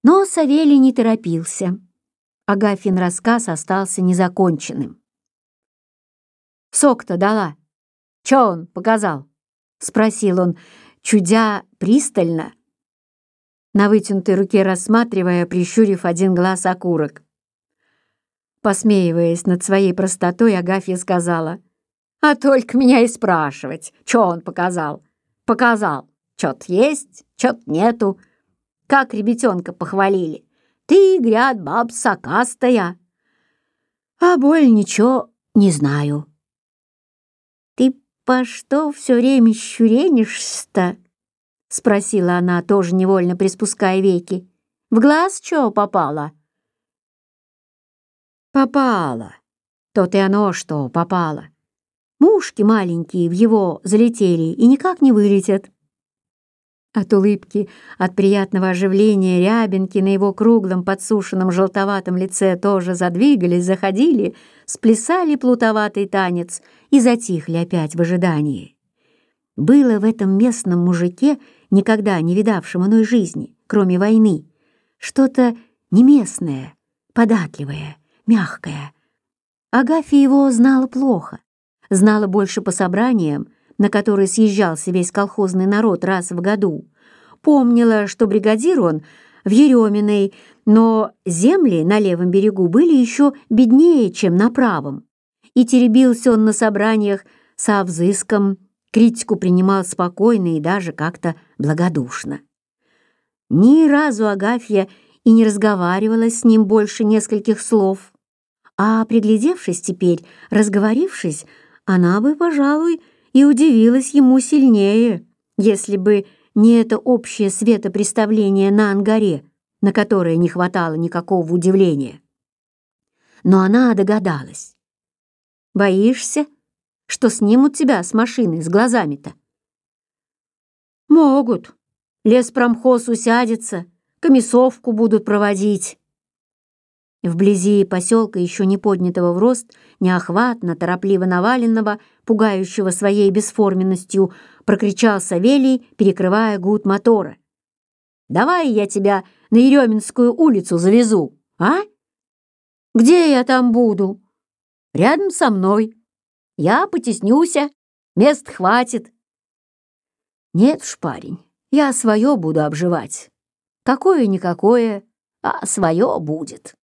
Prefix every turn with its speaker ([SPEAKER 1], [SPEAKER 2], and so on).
[SPEAKER 1] Но Савелий не торопился. Агафьин рассказ остался незаконченным. «Сок-то дала? Чё он показал?» — спросил он, чудя пристально, на вытянутой руке рассматривая, прищурив один глаз, окурок. Посмеиваясь над своей простотой, Агафья сказала: «А только меня и спрашивать, чё он показал? Показал. Чё-то есть, чё-то нету. Как ребятёнка похвалили. Ты, гряд, баб сокастая. А боль ничего не знаю». «Ты по что всё время щуренишься-то?» — спросила она, тоже невольно приспуская веки. «В глаз чё попало?» «Попало. То-то и оно, что попало. Мушки маленькие в его залетели и никак не вылетят». От улыбки, от приятного оживления рябинки на его круглом подсушенном желтоватом лице тоже задвигались, заходили, сплясали плутоватый танец и затихли опять в ожидании. Было в этом местном мужике, никогда не видавшем иной жизни, кроме войны, что-то неместное, податливое, мягкое. Агафья его знала плохо, знала больше по собраниям, на которые съезжался весь колхозный народ раз в году. Помнила, что бригадир он в Ереминой, но земли на левом берегу были еще беднее, чем на правом. И теребился он на собраниях со взыском, критику принимал спокойно и даже как-то благодушно. Ни разу Агафья и не разговаривала с ним больше нескольких слов, а, приглядевшись теперь, разговорившись, она бы, пожалуй, и удивилась ему сильнее, если бы не это общее светопреставление на ангаре, на которое не хватало никакого удивления. Но она догадалась. «Боишься, что снимут тебя с машины с глазами-то?» «Могут. Леспромхоз усядется, комиссовку будут проводить». Вблизи поселка, еще не поднятого в рост, неохватно, торопливо наваленного, пугающего своей бесформенностью, прокричал Савелий, перекрывая гуд мотора: «Давай я тебя на Ереминскую улицу завезу, а? Где я там буду? Рядом со мной. Я потеснюся, мест хватит». «Нет уж, парень, я свое буду обживать. Какое-никакое, а свое будет».